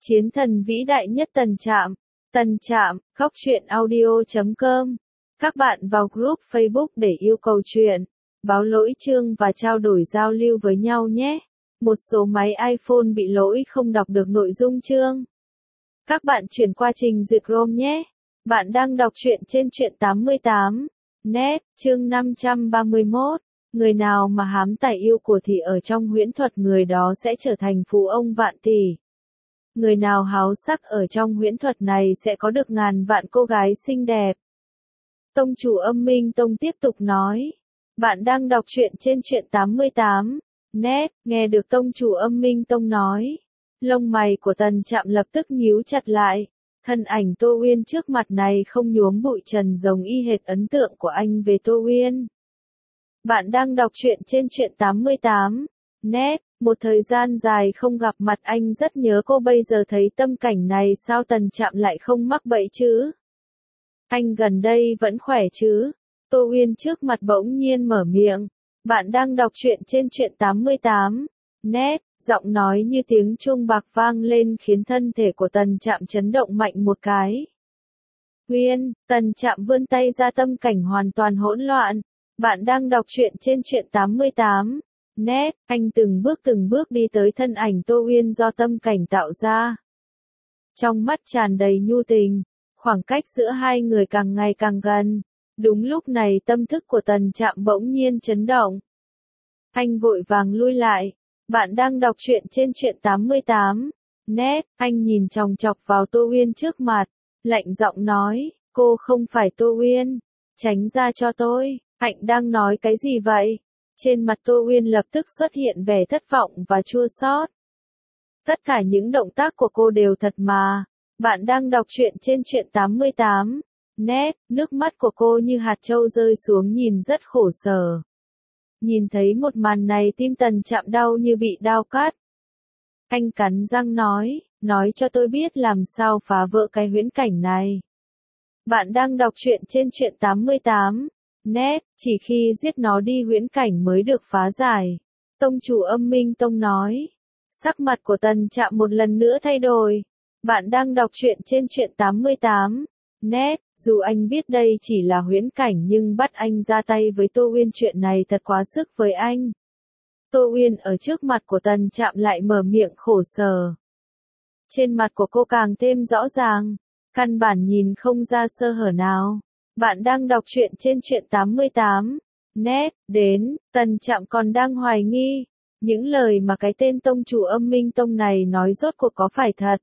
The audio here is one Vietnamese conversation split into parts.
Chiến thần vĩ đại nhất Tần Trạm, khóc chuyện audio.com. Các bạn vào group Facebook để yêu cầu chuyện, báo lỗi chương và trao đổi giao lưu với nhau nhé. Một số máy iPhone bị lỗi không đọc được nội dung chương. Các bạn chuyển qua trình duyệt Chrome nhé. Bạn đang đọc truyện trên truyện 88. Net, chương 531. Người nào mà hám tài yêu của thì ở trong huyễn thuật người đó sẽ trở thành phú ông vạn tỷ. Người nào háo sắc ở trong huyễn thuật này sẽ có được ngàn vạn cô gái xinh đẹp. Tông chủ Âm Minh Tông tiếp tục nói. Bạn đang đọc truyện trên truyện 88. Net, nghe được tông chủ Âm Minh Tông nói. Lông mày của Tần Trạm lập tức nhíu chặt lại. Thân ảnh Tô Uyên trước mặt này không nhuốm bụi trần giống y hệt ấn tượng của anh về Tô Uyên. Bạn đang đọc truyện trên truyện 88. Net, một thời gian dài không gặp mặt anh rất nhớ cô, bây giờ thấy tâm cảnh này sao Tần Trạm lại không mắc bẫy chứ? Anh gần đây vẫn khỏe chứ? Tô Uyên trước mặt bỗng nhiên mở miệng. Bạn đang đọc truyện trên truyện 88. Net, giọng nói như tiếng chuông bạc vang lên khiến thân thể của Tần Trạm chấn động mạnh một cái. Uyên, Tần Trạm vươn tay ra, tâm cảnh hoàn toàn hỗn loạn. Bạn đang đọc truyện trên truyện 88. Net, anh từng bước đi tới thân ảnh Tô Uyên do tâm cảnh tạo ra. Trong mắt tràn đầy nhu tình, khoảng cách giữa hai người càng ngày càng gần. Đúng lúc này tâm thức của Tần Trạm bỗng nhiên chấn động. Anh vội vàng lui lại. Bạn đang đọc truyện trên truyện 88. Net, anh nhìn chòng chọc vào Tô Uyên trước mặt, lạnh giọng nói, cô không phải Tô Uyên, tránh ra cho tôi. Anh đang nói cái gì vậy? Trên mặt Tô Uyên lập tức xuất hiện vẻ thất vọng và chua xót. Tất cả những động tác của cô đều thật mà. Bạn đang đọc truyện trên truyện 88. Net, nước mắt của cô như hạt châu rơi xuống, nhìn rất khổ sở. Nhìn thấy một màn này tim Tần Trạm đau như bị đao cắt. Anh cắn răng nói cho tôi biết làm sao phá vỡ cái huyễn cảnh này. Bạn đang đọc truyện trên truyện 88. Net, chỉ khi giết nó đi huyễn cảnh mới được phá giải. Tông chủ Âm Minh Tông nói. Sắc mặt của Tần Trạm một lần nữa thay đổi. Bạn đang đọc truyện trên truyện 88. Net, dù anh biết đây chỉ là huyễn cảnh nhưng bắt anh ra tay với Tô Uyên chuyện này thật quá sức với anh. Tô Uyên ở trước mặt của Tần Trạm lại mở miệng khổ sở. Trên mặt của cô càng thêm rõ ràng, căn bản nhìn không ra sơ hở nào. Bạn đang đọc truyện trên truyện 88. Net, đến, Tần Trạm còn đang hoài nghi. Những lời mà cái tên tông chủ Âm Minh Tông này nói rốt cuộc có phải thật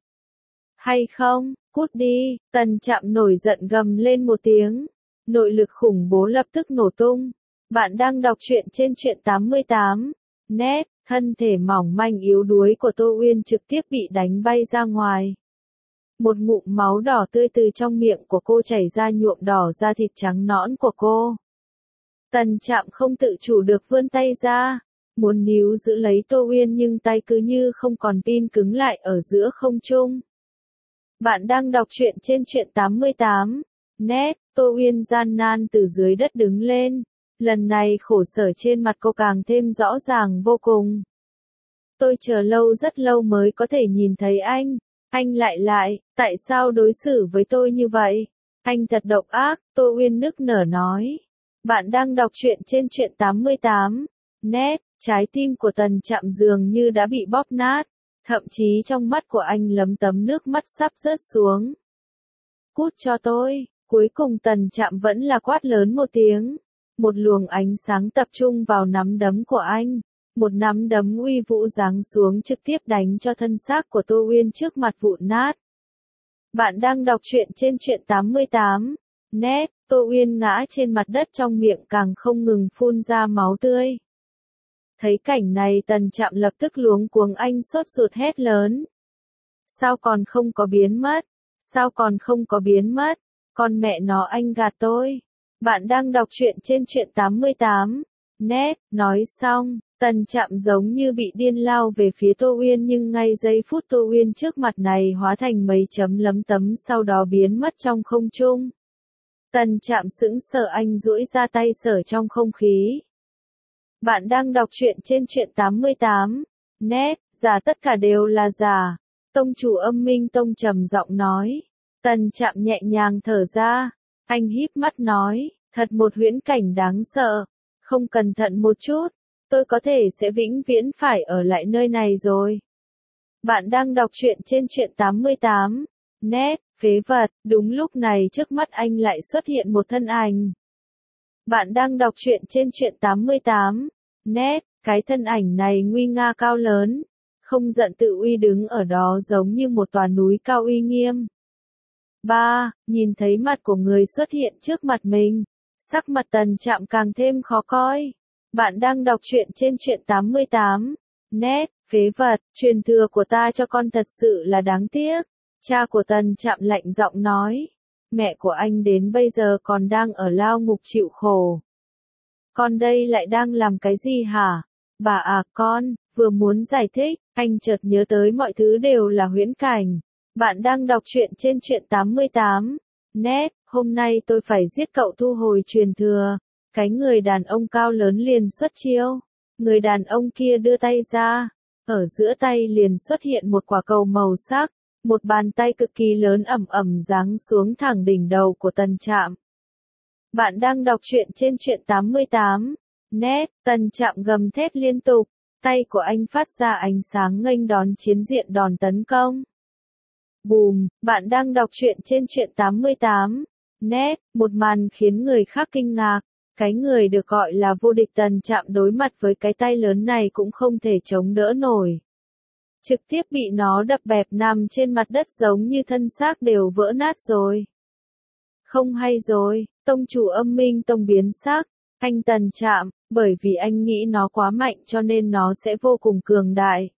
hay không? Cút đi, Tần Trạm nổi giận gầm lên một tiếng. Nội lực khủng bố lập tức nổ tung. Bạn đang đọc truyện trên truyện 88. Net, thân thể mỏng manh yếu đuối của Tô Uyên trực tiếp bị đánh bay ra ngoài. Một ngụm máu đỏ tươi từ trong miệng của cô chảy ra nhuộm đỏ da thịt trắng nõn của cô. Tần Trạm không tự chủ được vươn tay ra, muốn níu giữ lấy Tô Uyên nhưng tay cứ như không còn pin cứng lại ở giữa không trung. Bạn đang đọc truyện trên truyện 88. Net, Tô Uyên gian nan từ dưới đất đứng lên. Lần này khổ sở trên mặt cô càng thêm rõ ràng vô cùng. Tôi chờ lâu rất lâu mới có thể nhìn thấy anh. Anh lại, tại sao đối xử với tôi như vậy? Anh thật độc ác, Tô Uyên nức nở nói. Bạn đang đọc truyện trên truyện 88. Net, trái tim của Tần Trạm dường như đã bị bóp nát. Thậm chí trong mắt của anh lấm tấm nước mắt sắp rớt xuống. Cút cho tôi, cuối cùng Tần Trạm vẫn là quát lớn một tiếng. Một luồng ánh sáng tập trung vào nắm đấm của anh. Một nắm đấm uy vũ giáng xuống trực tiếp đánh cho thân xác của Tô Uyên trước mặt vụn nát. Bạn đang đọc truyện trên truyện 88. Net, Tô Uyên ngã trên mặt đất trong miệng càng không ngừng phun ra máu tươi. Thấy cảnh này Tần Trạm lập tức luống cuống, anh sốt ruột hét lớn. Sao còn không có biến mất? Sao còn không có biến mất? Con mẹ nó, anh gạt tôi. Bạn đang đọc truyện trên truyện 88. Net, nói xong, Tần Trạm giống như bị điên lao về phía Tô Uyên nhưng ngay giây phút Tô Uyên trước mặt này hóa thành mấy chấm lấm tấm sau đó biến mất trong không trung. Tần Trạm sững sờ, anh duỗi ra tay sờ trong không khí. Bạn đang đọc truyện trên truyện 88. Net, giả, tất cả đều là giả. Tông chủ Âm Minh Tông trầm giọng nói. Tần Trạm nhẹ nhàng thở ra, anh híp mắt nói, thật một huyễn cảnh đáng sợ, không cẩn thận một chút, tôi có thể sẽ vĩnh viễn phải ở lại nơi này rồi. Bạn đang đọc truyện trên truyện 88, net, phế vật, đúng lúc này trước mắt anh lại xuất hiện một thân ảnh. Bạn đang đọc truyện trên truyện 88, net, cái thân ảnh này nguy nga cao lớn, không giận tự uy đứng ở đó giống như một tòa núi cao uy nghiêm. Nhìn thấy mặt của người xuất hiện trước mặt mình, sắc mặt Tần Trạm càng thêm khó coi. Bạn đang đọc truyện trên truyện 88, net, phế vật, truyền thừa của ta cho con thật sự là đáng tiếc. Cha của Tần Trạm lạnh giọng nói, mẹ của anh đến bây giờ còn đang ở lao ngục chịu khổ. Con đây lại đang làm cái gì hả? Bà à con, vừa muốn giải thích, anh chợt nhớ tới mọi thứ đều là huyễn cảnh. Bạn đang đọc truyện trên truyện 88, net, hôm nay tôi phải giết cậu thu hồi truyền thừa. Cái người đàn ông cao lớn liền xuất chiêu. Người đàn ông kia đưa tay ra, ở giữa tay liền xuất hiện một quả cầu màu sắc, một bàn tay cực kỳ lớn ẩm ẩm giáng xuống thẳng đỉnh đầu của Tần Trạm. Bạn đang đọc truyện trên truyện 88, net, Tần Trạm gầm thét liên tục, tay của anh phát ra ánh sáng nghênh đón chiến diện đòn tấn công. Bùm, bạn đang đọc truyện trên truyện 88, net, một màn khiến người khác kinh ngạc. Cái người được gọi là vô địch Tần Trạm đối mặt với cái tay lớn này cũng không thể chống đỡ nổi. Trực tiếp bị nó đập bẹp nằm trên mặt đất giống như thân xác đều vỡ nát rồi. Không hay rồi, tông chủ Âm Minh Tông biến sắc, anh Tần Trạm, bởi vì anh nghĩ nó quá mạnh cho nên nó sẽ vô cùng cường đại.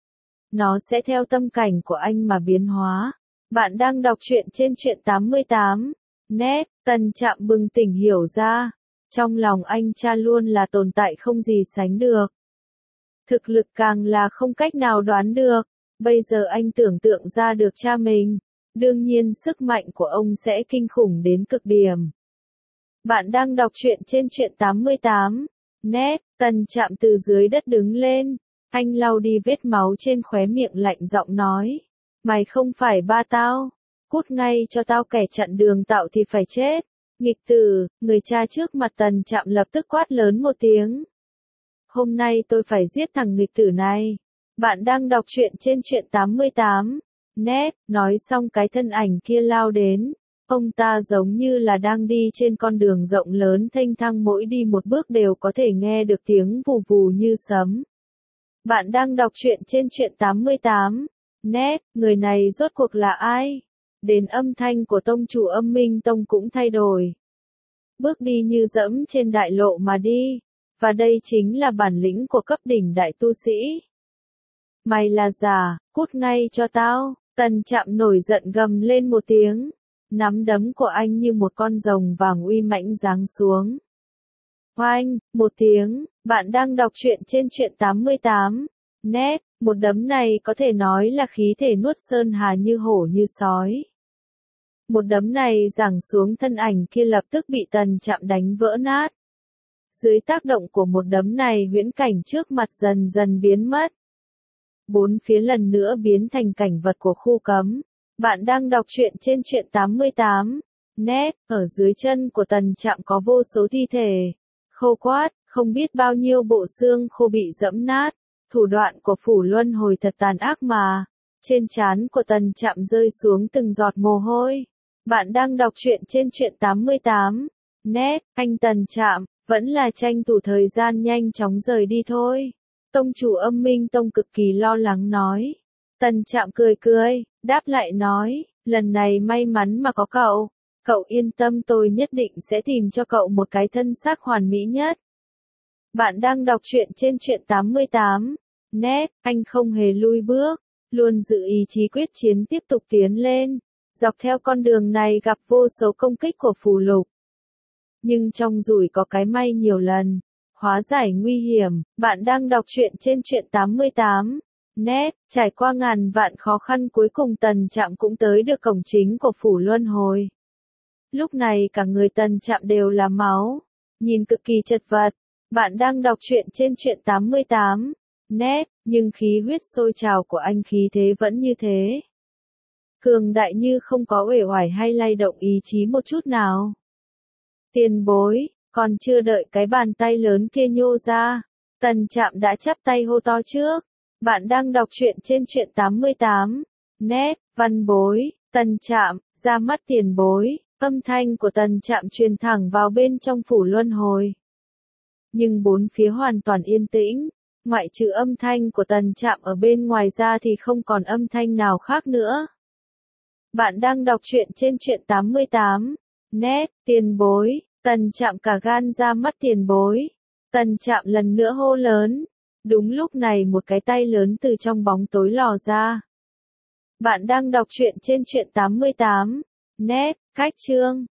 Nó sẽ theo tâm cảnh của anh mà biến hóa. Bạn đang đọc truyện trên truyện 88, net, Tần Trạm bừng tỉnh hiểu ra. Trong lòng anh cha luôn là tồn tại không gì sánh được. Thực lực càng là không cách nào đoán được. Bây giờ anh tưởng tượng ra được cha mình. Đương nhiên sức mạnh của ông sẽ kinh khủng đến cực điểm. Bạn đang đọc truyện trên truyện 88, net, Tần Trạm từ dưới đất đứng lên. Anh lau đi vết máu trên khóe miệng lạnh giọng nói. Mày không phải ba tao. Cút ngay cho tao kẻ chặn đường tạo thì phải chết. Nghịch tử, người cha trước mặt Tần Trạm lập tức quát lớn một tiếng. Hôm nay tôi phải giết thằng nghịch tử này. Bạn đang đọc truyện trên truyện 88, net, nói xong cái thân ảnh kia lao đến. Ông ta giống như là đang đi trên con đường rộng lớn thênh thang, mỗi đi một bước đều có thể nghe được tiếng vù vù như sấm. Bạn đang đọc truyện trên truyện 88, net, người này rốt cuộc là ai? Đến âm thanh của tông chủ Âm Minh Tông cũng thay đổi. Bước đi như dẫm trên đại lộ mà đi. Và đây chính là bản lĩnh của cấp đỉnh đại tu sĩ. Mày là giả, cút ngay cho tao. Tần Trạm nổi giận gầm lên một tiếng. Nắm đấm của anh như một con rồng vàng uy mãnh giáng xuống. Oanh, một tiếng, bạn đang đọc truyện trên truyện 88, net, một đấm này có thể nói là khí thể nuốt sơn hà như hổ như sói. Một đấm này giáng xuống thân ảnh kia lập tức bị Tần Trạm đánh vỡ nát. Dưới tác động của một đấm này huyễn cảnh trước mặt dần dần biến mất. Bốn phía lần nữa biến thành cảnh vật của khu cấm. Bạn đang đọc truyện trên truyện 88, net, ở dưới chân của Tần Trạm có vô số thi thể. Khô quát, không biết bao nhiêu bộ xương khô bị dẫm nát. Thủ đoạn của Phủ Luân Hồi thật tàn ác mà. Trên trán của Tần Trạm rơi xuống từng giọt mồ hôi. Bạn đang đọc truyện trên truyện 88, net, anh Tần Trạm, vẫn là tranh thủ thời gian nhanh chóng rời đi thôi. Tông chủ Âm Minh Tông cực kỳ lo lắng nói. Tần Trạm cười cười, đáp lại nói, lần này may mắn mà có cậu. Cậu yên tâm, tôi nhất định sẽ tìm cho cậu một cái thân xác hoàn mỹ nhất. Bạn đang đọc truyện trên truyện 88, net, anh không hề lui bước, luôn giữ ý chí quyết chiến tiếp tục tiến lên. Dọc theo con đường này gặp vô số công kích của phù lục. Nhưng trong rủi có cái may nhiều lần. Hóa giải nguy hiểm, bạn đang đọc truyện trên truyện 88, net, trải qua ngàn vạn khó khăn cuối cùng Tần Trạm cũng tới được cổng chính của Phủ Luân Hồi. Lúc này cả người Tần Trạm đều là máu, nhìn cực kỳ chật vật. Bạn đang đọc truyện trên truyện 88, net, nhưng khí huyết sôi trào của anh khí thế vẫn như thế. Cường đại như không có uể oải hay lay động ý chí một chút nào. Tiền bối, còn chưa đợi cái bàn tay lớn kia nhô ra, Tần Trạm đã chắp tay hô to trước. Bạn đang đọc truyện trên truyện 88. Net, văn bối, Tần Trạm, ra mắt tiền bối, âm thanh của Tần Trạm truyền thẳng vào bên trong phủ luân hồi. Nhưng bốn phía hoàn toàn yên tĩnh, ngoại trừ âm thanh của Tần Trạm ở bên ngoài ra thì không còn âm thanh nào khác nữa. Bạn đang đọc truyện trên truyện 88. Net, tiền bối, Tần Trạm cả gan ra mắt tiền bối. Tần Trạm lần nữa hô lớn. Đúng lúc này một cái tay lớn từ trong bóng tối lò ra. Bạn đang đọc truyện trên truyện 88. Net, cách chương.